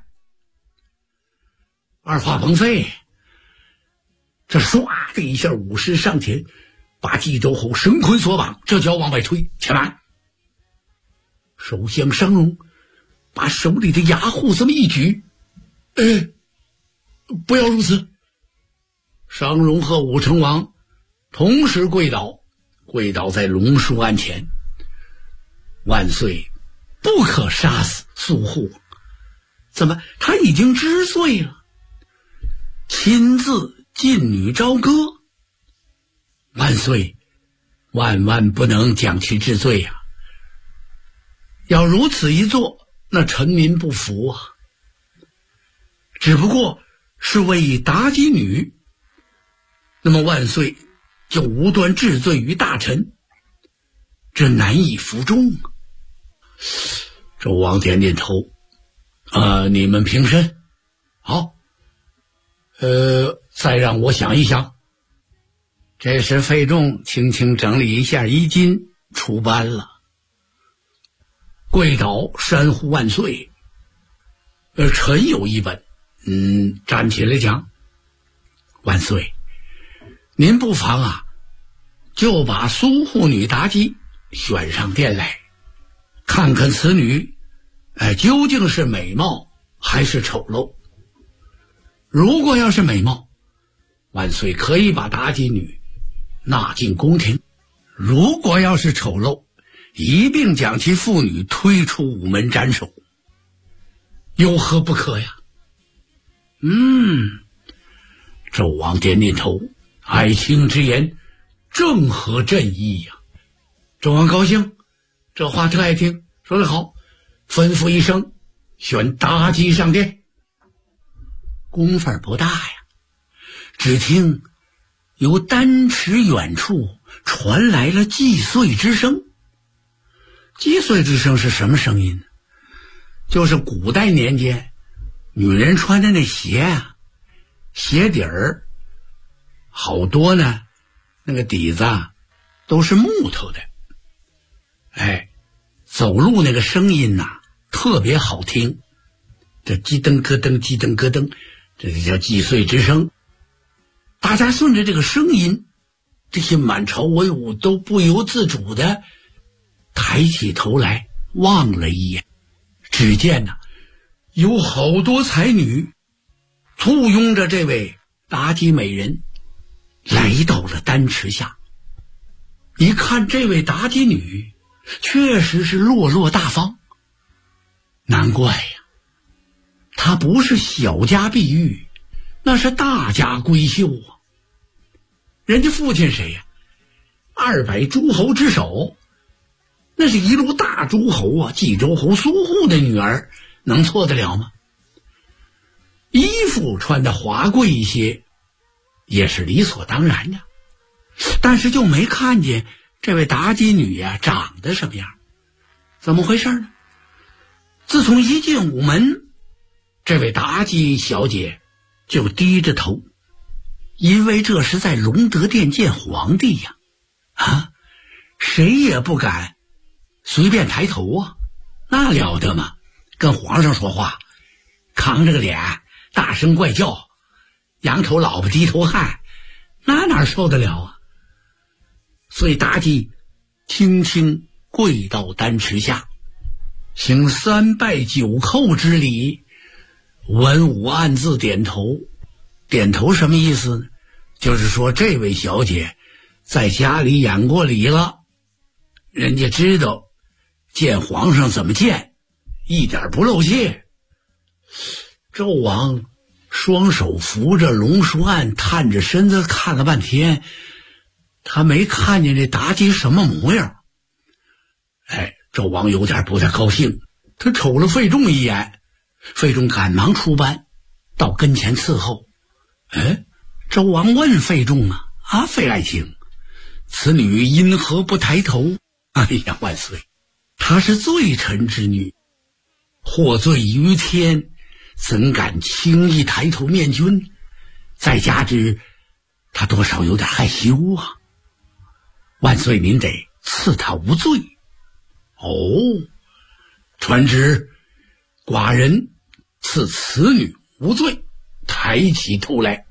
二话甭费，这唰的一下，武士上前把冀州侯绳捆索绑，这就要往外推。且慢！首相商容把手里的牙护这么一举，不要如此。商容和武成王同时跪倒在龙书案前。万岁，不可杀死苏护，怎么他已经知罪了？亲自进女朝歌，万岁，万万不能将其治罪啊！要如此一做，那臣民不服啊。只不过是为妲己女，那么万岁就无端治罪于大臣，这难以服众啊。纣王点点头，你们平身。好，再让我想一想。这时费仲轻轻整理一下衣襟，出班了。跪倒山呼万岁。臣有一本，站起来讲。万岁，您不妨啊，就把苏护女妲己选上殿来。 看看此女，究竟是美貌还是丑陋。如果要是美貌，万岁可以把妲己女纳进宫廷；如果要是丑陋，一并将其父女推出午门斩首，有何不可呀？纣王点点头，爱卿之言正合朕意呀。纣王高兴，这话特爱听，说得好，吩咐一声，选妲己上殿。功夫不大呀，只听由丹池远处传来了祭岁之声。祭岁之声是什么声音呢？就是古代年间女人穿的那鞋啊，鞋底儿好多呢，那个底子都是木头的，走路那个声音呐，特别好听。这叽噔咯噔叽噔咯噔，这就叫祭岁之声。大家顺着这个声音，这些满朝文武都不由自主的抬起头来望了一眼，只见有好多才女簇拥着这位妲己美人来到了丹池下。一看这位妲己女确实是落落大方，难怪呀，她不是小家碧玉，那是大家闺秀啊。人家父亲谁呀？200诸侯之首，那是一路大诸侯啊，冀州侯苏护的女儿，能错得了吗？衣服穿的华贵一些也是理所当然的，但是就没看见这位妲己女长得什么样。怎么回事呢？自从一进午门，这位妲己小姐就低着头，因为这是在隆德殿见皇帝呀，谁也不敢随便抬头啊，那了得吗？跟皇上说话，扛着个脸大声怪叫，仰头老婆低头汉，那哪受得了啊？所以妲己轻轻跪到丹池下，行3拜9叩之礼。文武暗自点头。点头什么意思呢？就是说这位小姐在家里演过礼了，人家知道见皇上怎么见，一点不露怯。纣王双手扶着龙书案，探着身子看了半天，他没看见这妲己什么模样。纣王有点不太高兴，他瞅了费仲一眼，费仲赶忙出班到跟前伺候。纣王问费仲费爱卿，此女因何不抬头？哎呀，万岁，她是罪臣之女，获罪于天，怎敢轻易抬头面君？再加之她多少有点害羞啊。万岁您得赐她无罪。传旨，寡人赐此女无罪，抬起头来。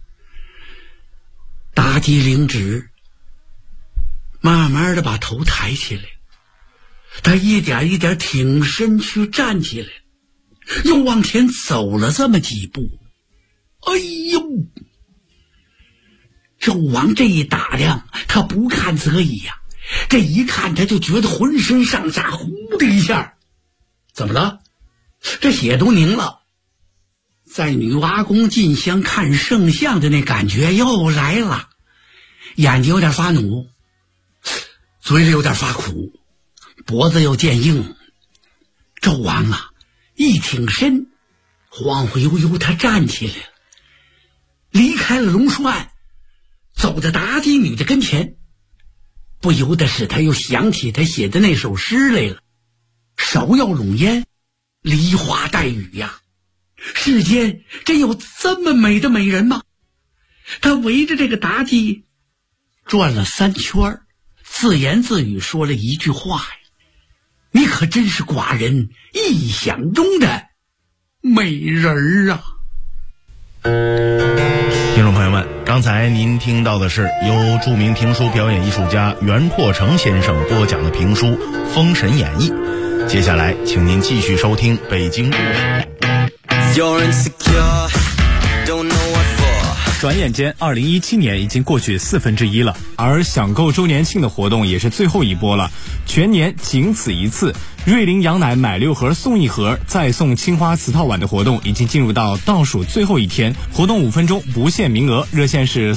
妲己领旨，慢慢的把头抬起来，他一点一点挺身去站起来，又往前走了这么几步。哎呦！纣王这一打量，他不看则已呀，这一看他就觉得浑身上下呼的一下。怎么了？这血都凝了。在女娲宫进香看圣像的那感觉又来了，眼睛有点发努，嘴里有点发苦，脖子又渐硬。纣王一挺身，晃晃悠悠他站起来了，离开了龙书案，走到妲己女的跟前，不由得使他又想起他写的那首诗来了：芍药笼烟，梨花带雨呀。世间真有这么美的美人吗？他围着这个妲己转了3圈，自言自语说了一句话呀：你可真是寡人意想中的美人儿啊。 听众朋友们，刚刚才您听到的是由著名评书表演艺术家袁阔成先生播讲的评书《封神演义》。接下来请您继续收听北京故事。 转眼间2017年已经过去1/4了，而享购周年庆的活动也是最后一波了，全年仅此一次。瑞麟羊奶买6盒送1盒，再送青花瓷套碗的活动已经进入到倒数最后一天，活动5分钟不限名额，热线是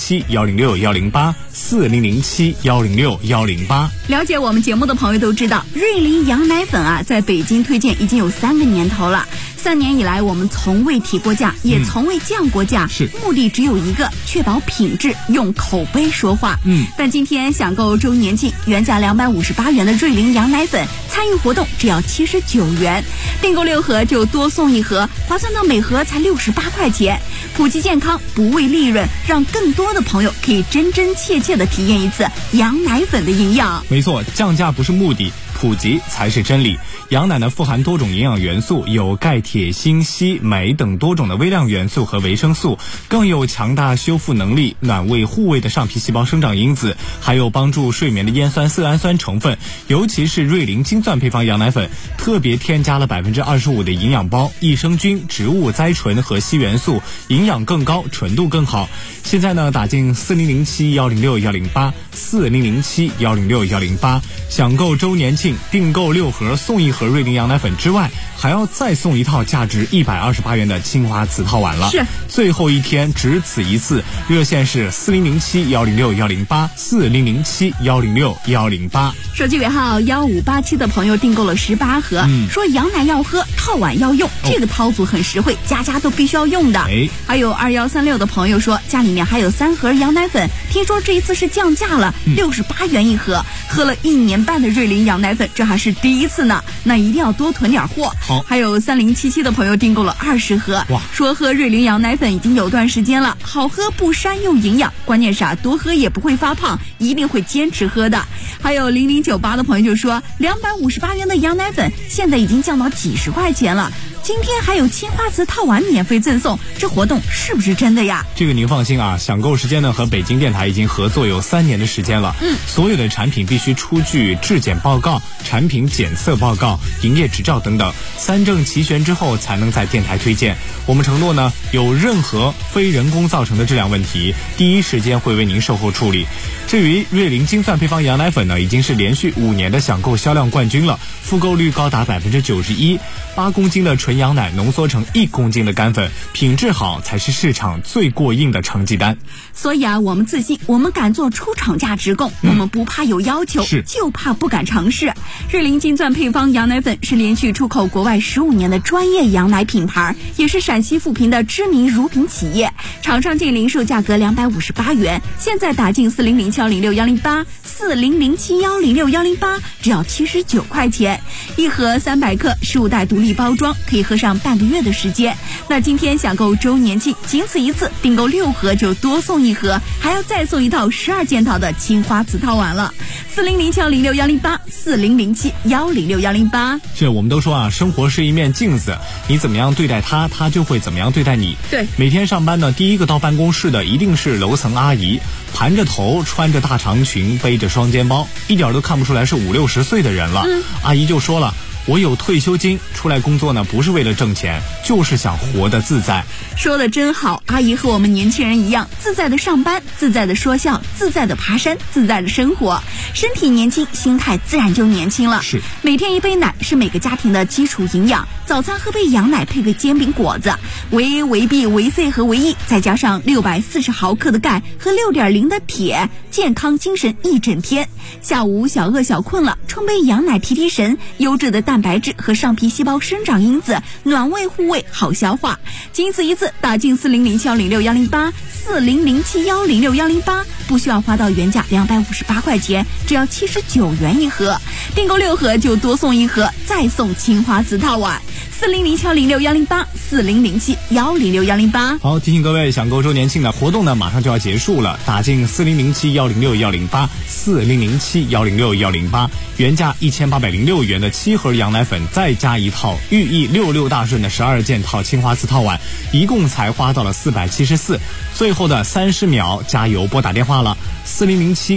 4007-106-108，4007-106-108。 了解我们节目的朋友都知道，瑞麟羊奶粉啊，在北京推荐已经有3个年头了。3年以来，我们从未提过价，也从未降过价，目的只有一个，确保品质，用口碑说话。但今天享购周年庆，原价258元的瑞麟羊奶粉，参与活动只要79元，订购6盒就多送1盒，划算到每盒才68块钱。普及健康，不为利润，让更多的朋友可以真真切切的体验一次羊奶粉的营养。 没错，降价不是目的，普及才是真理。羊奶呢富含多种营养元素，有钙、铁、锌、硒、镁等多种的微量元素和维生素，更有强大修复能力、暖胃护胃的上皮细胞生长因子，还有帮助睡眠的烟酸色氨酸成分。尤其是瑞麟精钻配方羊奶粉，特别添加了25%的营养包、益生菌、植物甾醇和硒元素，营养更高，纯度更好。现在呢，打进4007-106-108 4007-106-108，享购周年庆，订购6盒送1盒瑞麟羊奶粉之外，还要再送1套价值128元的青花瓷套碗了。 是， 最后一天只此一次，热线是4007-106-108 4007-106-108。 手机尾号1587的朋友订购了18盒，说羊奶要喝，套碗要用，这个套组很实惠，家家都必须要用的。还有2136的朋友说，家里面还有3盒羊奶粉，听说这一次是降价了，68元1盒，喝了1年半的瑞麟羊奶粉，这还是第一次呢，那一定要多囤点货。 好， 还有3077的朋友订购了20盒，说喝瑞麟羊奶粉已经有段时间了，好喝不膻又营养，关键是多喝也不会发胖，一定会坚持喝的。还有0098的朋友就说，258元的羊奶粉现在已经降到几十块钱了，今天还有青花瓷套碗免费赠送，这活动是不是真的呀？ 这个您放心啊，享购时间呢和北京电台已经合作有3年的时间了。所有的产品必须出具质检报告、产品检测报告、营业执照等等，3证齐全之后才能在电台推荐。我们承诺呢，有任何非人工造成的质量问题，第一时间会为您售后处理。至于瑞麟精钻配方羊奶粉呢，已经是连续5年的享购销量冠军了，复购率高达91%。8公斤的纯羊奶浓缩成1公斤的干粉，品质好才是市场最过硬的成绩单。 所以啊，我们自信，我们敢做出厂价直供，我们不怕有要求，就怕不敢尝试。瑞麟精钻配方羊奶粉是连续出口国外15年的专业羊奶品牌，也是陕西富平的知名乳品企业，厂商净零售价格258元，现在打进4007-106-108 4007-106-108，只要79块钱，1盒300克，15袋独立包装，可以喝上半个月的时间。那今天享购周年庆，仅此一次，订购6盒就多送1盒，还要再送1套12件套的青花瓷套碗了。4007-106-108 4007-106-108。 这我们都说啊，生活是一面镜子，你怎么样对待它，它就会怎么样对待你。 对， 每天上班呢，第一个到办公室的一定是楼层阿姨，盘着头，穿着大长裙，背着双肩包，一点都看不出来是50-60岁的人了。阿姨就说了，我有退休金，出来工作呢不是为了挣钱，就是想活得自在。 说的真好，阿姨和我们年轻人一样，自在的上班，自在的说笑，自在的爬山，自在的生活，身体年轻，心态自然就年轻了。 是， 每天1杯奶是每个家庭的基础营养，早餐喝杯羊奶配个煎饼果子，维 A、维 B、维 C 和维 E， 再加上640毫克的钙和6.0的铁，健康精神一整天。下午小饿小困了，冲杯羊奶提提神，优质的蛋白质和上皮细胞生长因子，暖胃护胃，好消化。仅此一次，打进4007-106-108 4007-106-108，不需要花到原价258块钱，只要79元1盒，订购6盒就多送1盒，再送青花瓷套碗。 4007106108，4007106108。 好，提醒各位，抢购周年庆的活动呢，马上就要结束了，打进4007106108，4007106108，原价1806元的7盒羊奶粉，再加一套寓意66大顺的12件套青花瓷套碗，一共才花到了474。最后的30秒加油拨打电话了，4007